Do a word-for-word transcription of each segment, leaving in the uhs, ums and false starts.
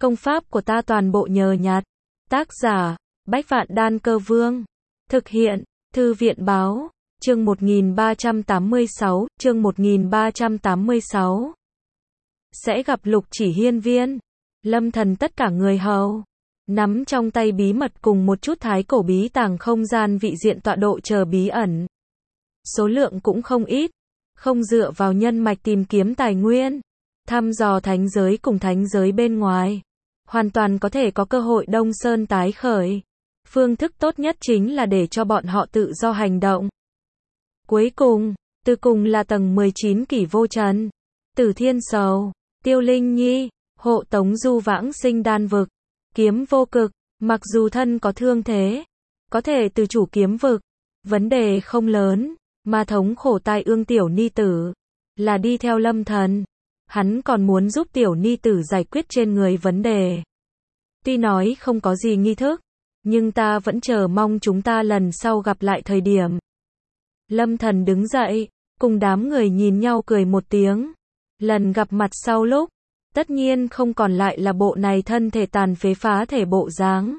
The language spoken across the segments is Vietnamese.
Công pháp của ta toàn bộ nhờ nhặt. Tác giả, Bách Vạn Đan Cơ Vương. Thực hiện, Thư viện Báo. Chương một nghìn ba trăm tám mươi sáu, chương một nghìn ba trăm tám mươi sáu. Sẽ gặp Lục Chỉ Hiên Viên. Lâm Thần tất cả người hầu. Nắm trong tay bí mật cùng một chút thái cổ bí tàng không gian vị diện tọa độ chờ bí ẩn. Số lượng cũng không ít. Không dựa vào nhân mạch tìm kiếm tài nguyên. Thăm dò thánh giới cùng thánh giới bên ngoài. Hoàn toàn có thể có cơ hội Đông Sơn tái khởi. Phương thức tốt nhất chính là để cho bọn họ tự do hành động. Cuối cùng, từ cùng là tầng mười chín Kỷ Vô Trần, Tử Thiên Sầu, Tiêu Linh Nhi, hộ tống du vãng sinh đan vực, Kiếm Vô Cực, mặc dù thân có thương thế, có thể từ chủ kiếm vực, vấn đề không lớn, mà thống khổ tai ương tiểu ni tử, là đi theo Lâm Thần. Hắn còn muốn giúp tiểu ni tử giải quyết trên người vấn đề. Tuy nói không có gì nghi thức, nhưng ta vẫn chờ mong chúng ta lần sau gặp lại thời điểm. Lâm Thần đứng dậy, cùng đám người nhìn nhau cười một tiếng. Lần gặp mặt sau lúc, tất nhiên không còn lại là bộ này thân thể tàn phế phá thể bộ dáng.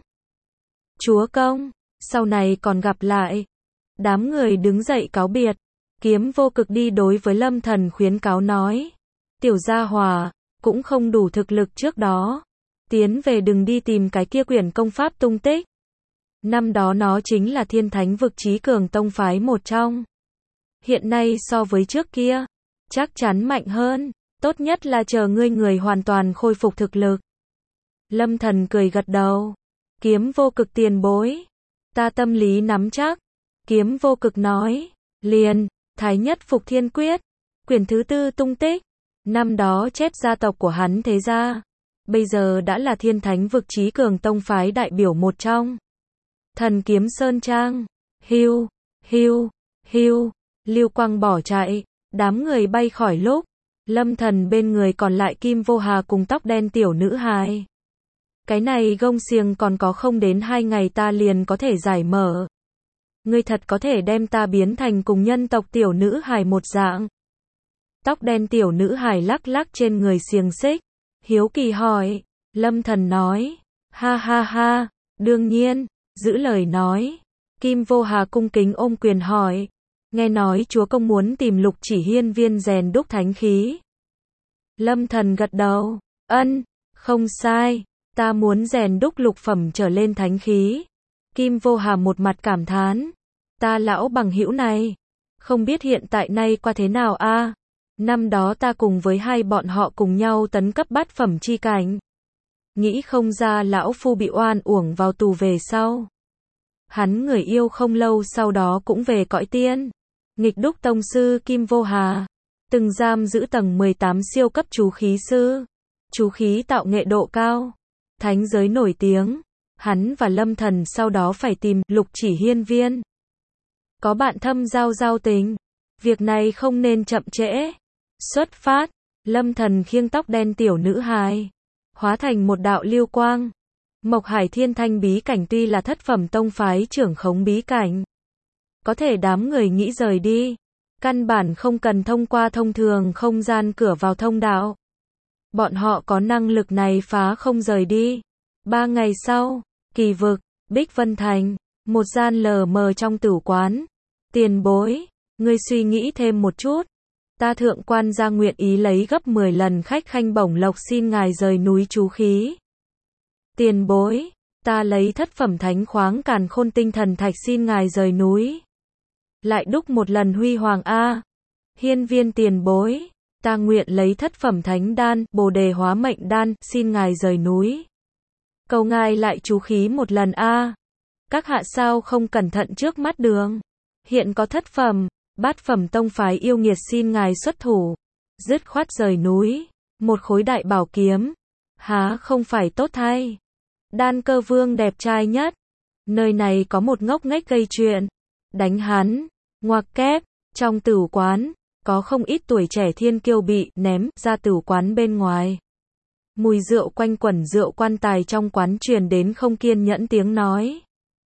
Chúa công, sau này còn gặp lại. Đám người đứng dậy cáo biệt. Kiếm Vô Cực đi đối với Lâm Thần khuyến cáo nói. Tiểu gia hòa, cũng không đủ thực lực trước đó. Tiến về đừng đi tìm cái kia quyển công pháp tung tích. Năm đó nó chính là thiên thánh vực chí cường tông phái một trong. Hiện nay so với trước kia, chắc chắn mạnh hơn. Tốt nhất là chờ ngươi người hoàn toàn khôi phục thực lực. Lâm Thần cười gật đầu. Kiếm Vô Cực tiền bối. Ta tâm lý nắm chắc. Kiếm Vô Cực nói. Liền, Thái Nhất Phục Thiên Quyết. Quyển thứ tư tung tích. Năm đó chép gia tộc của hắn thế gia. Bây giờ đã là thiên thánh vực chí cường tông phái đại biểu một trong. Thần Kiếm Sơn Trang. Hiu, hiu, hiu. Lưu quang bỏ chạy. Đám người bay khỏi lúc. Lâm Thần bên người còn lại Kim Vô Hà cùng tóc đen tiểu nữ hài. Cái này gông xiềng còn có không đến hai ngày ta liền có thể giải mở. Ngươi thật có thể đem ta biến thành cùng nhân tộc tiểu nữ hài một dạng. Tóc đen tiểu nữ hài lắc lắc trên người xiềng xích. Hiếu kỳ hỏi. Lâm Thần nói. Ha ha ha, đương nhiên, giữ lời nói. Kim Vô Hà cung kính ôm quyền hỏi. Nghe nói chúa công muốn tìm Lục Chỉ Hiên Viên rèn đúc thánh khí. Lâm Thần gật đầu. Ân, không sai. Ta muốn rèn đúc lục phẩm trở lên thánh khí. Kim Vô Hà một mặt cảm thán. Ta lão bằng hữu này. Không biết hiện tại nay qua thế nào a? À? Năm đó ta cùng với hai bọn họ cùng nhau tấn cấp bát phẩm chi cảnh. Nghĩ không ra lão phu bị oan uổng vào tù về sau. Hắn người yêu không lâu sau đó cũng về cõi tiên. Nghịch đúc tông sư Kim Vô Hà. Từng giam giữ tầng mười tám siêu cấp chú khí sư. Chú khí tạo nghệ độ cao. Thánh giới nổi tiếng. Hắn và Lâm Thần sau đó phải tìm Lục Chỉ Hiên Viên. Có bạn thâm giao giao tình. Việc này không nên chậm trễ. Xuất phát. Lâm Thần khiêng tóc đen tiểu nữ hài. Hóa thành một đạo lưu quang. Mộc Hải Thiên Thanh bí cảnh tuy là thất phẩm tông phái trưởng khống bí cảnh. Có thể đám người nghĩ rời đi. Căn bản không cần thông qua thông thường không gian cửa vào thông đạo. Bọn họ có năng lực này phá không rời đi. Ba ngày sau, Kỳ Vực, Bích Vân Thành, một gian lờ mờ trong tử quán. Tiền bối, ngươi suy nghĩ thêm một chút. Ta thượng quan gia nguyện ý lấy gấp mười lần khách khanh bổng lộc xin ngài rời núi chú khí. Tiền bối, ta lấy thất phẩm thánh khoáng càn khôn tinh thần thạch xin ngài rời núi. Lại đúc một lần huy hoàng a. Hiên Viên tiền bối, ta nguyện lấy thất phẩm thánh đan, bồ đề hóa mệnh đan, xin ngài rời núi. Cầu ngài lại chú khí một lần a. Các hạ sao không cẩn thận trước mắt đường. Hiện có thất phẩm, bát phẩm tông phái yêu nghiệt xin ngài xuất thủ. Dứt khoát rời núi. Một khối đại bảo kiếm. Há không phải tốt thay. Đan Cơ Vương đẹp trai nhất. Nơi này có một ngốc nghếch gây chuyện. Đánh hắn. Ngoặc kép. Trong tửu quán, có không ít tuổi trẻ thiên kiêu bị ném ra tửu quán bên ngoài. Mùi rượu quanh quẩn rượu quan tài trong quán truyền đến không kiên nhẫn tiếng nói.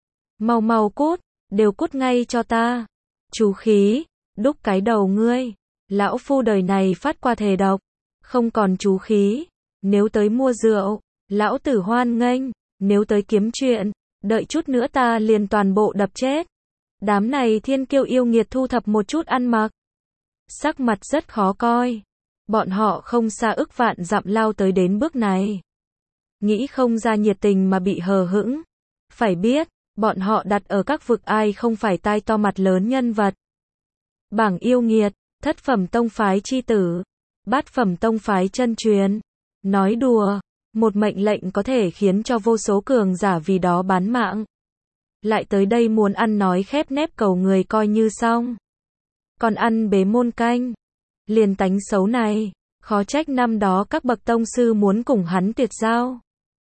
Mau mau cút, đều cút ngay cho ta. Chú khí, đúc cái đầu ngươi. Lão phu đời này phát qua thề độc. Không còn chú khí. Nếu tới mua rượu, Lão tử hoan nghênh, nếu tới kiếm chuyện, đợi chút nữa ta liền toàn bộ đập chết. Đám này thiên kiêu yêu nghiệt thu thập một chút ăn mặc. Sắc mặt rất khó coi. Bọn họ không xa ức vạn dặm lao tới đến bước này. Nghĩ không ra nhiệt tình mà bị hờ hững. Phải biết, bọn họ đặt ở các vực ai không phải tai to mặt lớn nhân vật. Bảng yêu nghiệt, thất phẩm tông phái chi tử, bát phẩm tông phái chân truyền. Nói đùa, một mệnh lệnh có thể khiến cho vô số cường giả vì đó bán mạng. Lại tới đây muốn ăn nói khép nép cầu người coi như xong. Còn ăn bế môn canh. Liền tánh xấu này, khó trách năm đó các bậc tông sư muốn cùng hắn tuyệt giao.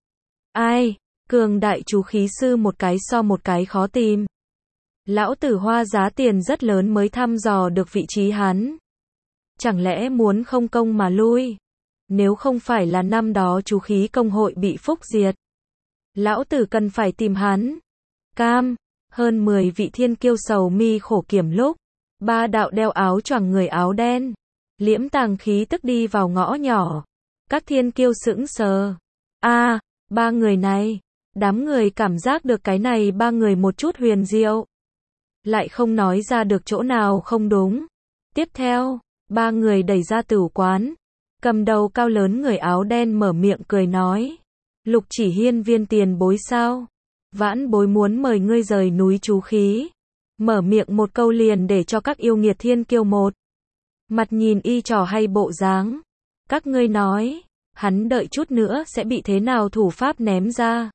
Ai, cường đại chú khí sư một cái so một cái khó tìm. Lão tử hoa giá tiền rất lớn mới thăm dò được vị trí hắn. Chẳng lẽ muốn không công mà lui? Nếu không phải là năm đó chú khí công hội bị phúc diệt, lão tử cần phải tìm hắn. Cam, hơn mười vị thiên kiêu sầu mi khổ kiểm lúc, ba đạo đeo áo choàng người áo đen, liễm tàng khí tức đi vào ngõ nhỏ. Các thiên kiêu sững sờ. A, à, ba người này, đám người cảm giác được cái này ba người một chút huyền diệu. Lại không nói ra được chỗ nào không đúng. Tiếp theo, ba người đẩy ra tửu quán. Cầm đầu cao lớn người áo đen mở miệng cười nói. Lục Chỉ Hiên viên tiền bối sao? Vãn bối muốn mời ngươi rời núi chú khí. Mở miệng một câu liền để cho các yêu nghiệt thiên kiêu một. Mặt nhìn y trò hay bộ dáng. Các ngươi nói, hắn đợi chút nữa sẽ bị thế nào thủ pháp ném ra.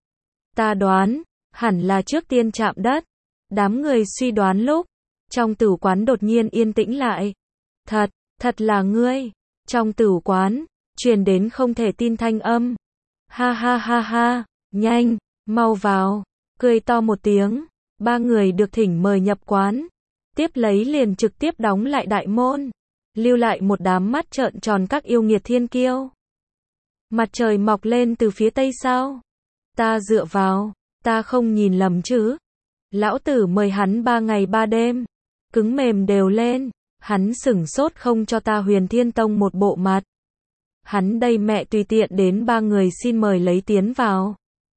Ta đoán, hẳn là trước tiên chạm đất. Đám người suy đoán lúc, trong tửu quán đột nhiên yên tĩnh lại. Thật, thật là ngươi. Trong tửu quán, truyền đến không thể tin thanh âm. Ha ha ha ha, nhanh, mau vào, cười to một tiếng. Ba người được thỉnh mời nhập quán. Tiếp lấy liền trực tiếp đóng lại đại môn. Lưu lại một đám mắt trợn tròn các yêu nghiệt thiên kiêu. Mặt trời mọc lên từ phía tây sao? Ta dựa vào, ta không nhìn lầm chứ? Lão tử mời hắn ba ngày ba đêm. Cứng mềm đều lên. Hắn sửng sốt không cho ta Huyền Thiên Tông một bộ mặt. Hắn đây mẹ tùy tiện đến ba người xin mời lấy tiến vào.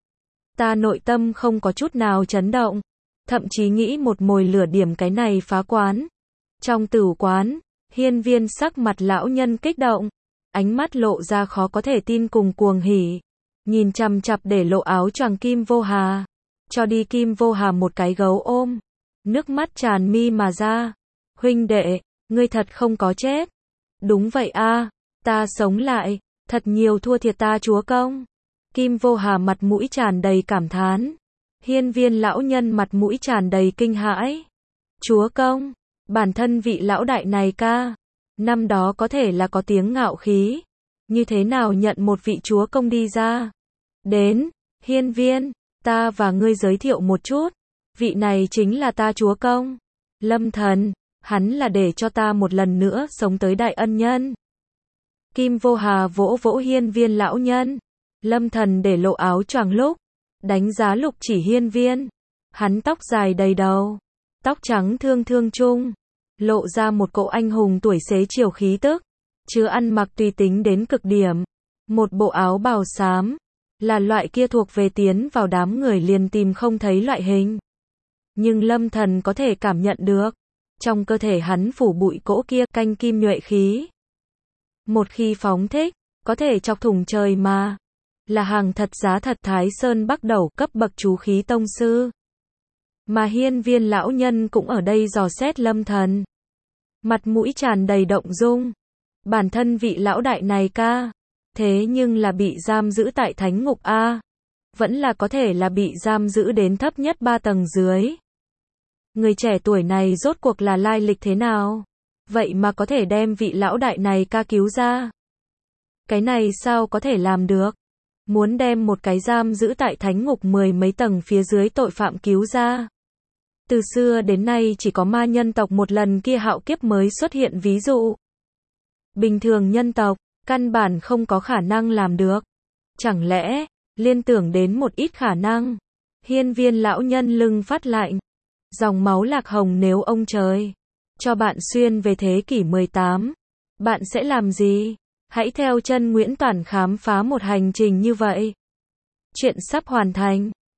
Ta nội tâm không có chút nào chấn động. Thậm chí nghĩ một mồi lửa điểm cái này phá quán. Trong tửu quán, hiên viên sắc mặt lão nhân kích động. Ánh mắt lộ ra khó có thể tin cùng cuồng hỉ. Nhìn chằm chặp để lộ áo choàng Kim Vô Hà. Cho đi Kim Vô Hà một cái gấu ôm. Nước mắt tràn mi mà ra. Huynh đệ, ngươi thật không có chết. Đúng vậy a, ta sống lại, thật nhiều thua thiệt ta chúa công. Kim Vô Hà mặt mũi tràn đầy cảm thán. Hiên viên lão nhân mặt mũi tràn đầy kinh hãi. Chúa công, bản thân vị lão đại này ca, năm đó có thể là có tiếng ngạo khí. Như thế nào nhận một vị chúa công đi ra? Đến, hiên viên, ta và ngươi giới thiệu một chút. Vị này chính là ta chúa công. Lâm Thần, hắn là để cho ta một lần nữa sống tới đại ân nhân. Kim Vô Hà vỗ vỗ hiên viên lão nhân. Lâm Thần để lộ áo choàng lúc, đánh giá Lục Chỉ Hiên viên. Hắn tóc dài đầy đầu, tóc trắng thương thương trung, lộ ra một cỗ anh hùng tuổi xế chiều khí tức, chứa ăn mặc tùy tính đến cực điểm. Một bộ áo bào xám, là loại kia thuộc về tiến vào đám người liền tìm không thấy loại hình. Nhưng Lâm Thần có thể cảm nhận được, trong cơ thể hắn phủ bụi cỗ kia canh kim nhuệ khí. Một khi phóng thích, có thể chọc thủng trời mà. Là hàng thật giá thật Thái Sơn Bắc Đầu cấp bậc chú khí tông sư. Mà hiên viên lão nhân cũng ở đây dò xét Lâm Thần. Mặt mũi tràn đầy động dung. Bản thân vị lão đại này ca, thế nhưng là bị giam giữ tại thánh ngục A. Vẫn là có thể là bị giam giữ đến thấp nhất ba tầng dưới. Người trẻ tuổi này rốt cuộc là lai lịch thế nào? Vậy mà có thể đem vị lão đại này ca cứu ra. Cái này sao có thể làm được? Muốn đem một cái giam giữ tại thánh ngục mười mấy tầng phía dưới tội phạm cứu ra. Từ xưa đến nay chỉ có ma nhân tộc một lần kia hạo kiếp mới xuất hiện ví dụ. Bình thường nhân tộc, căn bản không có khả năng làm được. Chẳng lẽ, liên tưởng đến một ít khả năng. Hiên viên lão nhân lưng phát lạnh. Dòng máu lạc hồng nếu ông trời cho bạn xuyên về thế kỷ mười tám, bạn sẽ làm gì? Hãy theo chân Nguyễn Toản khám phá một hành trình như vậy. Chuyện sắp hoàn thành.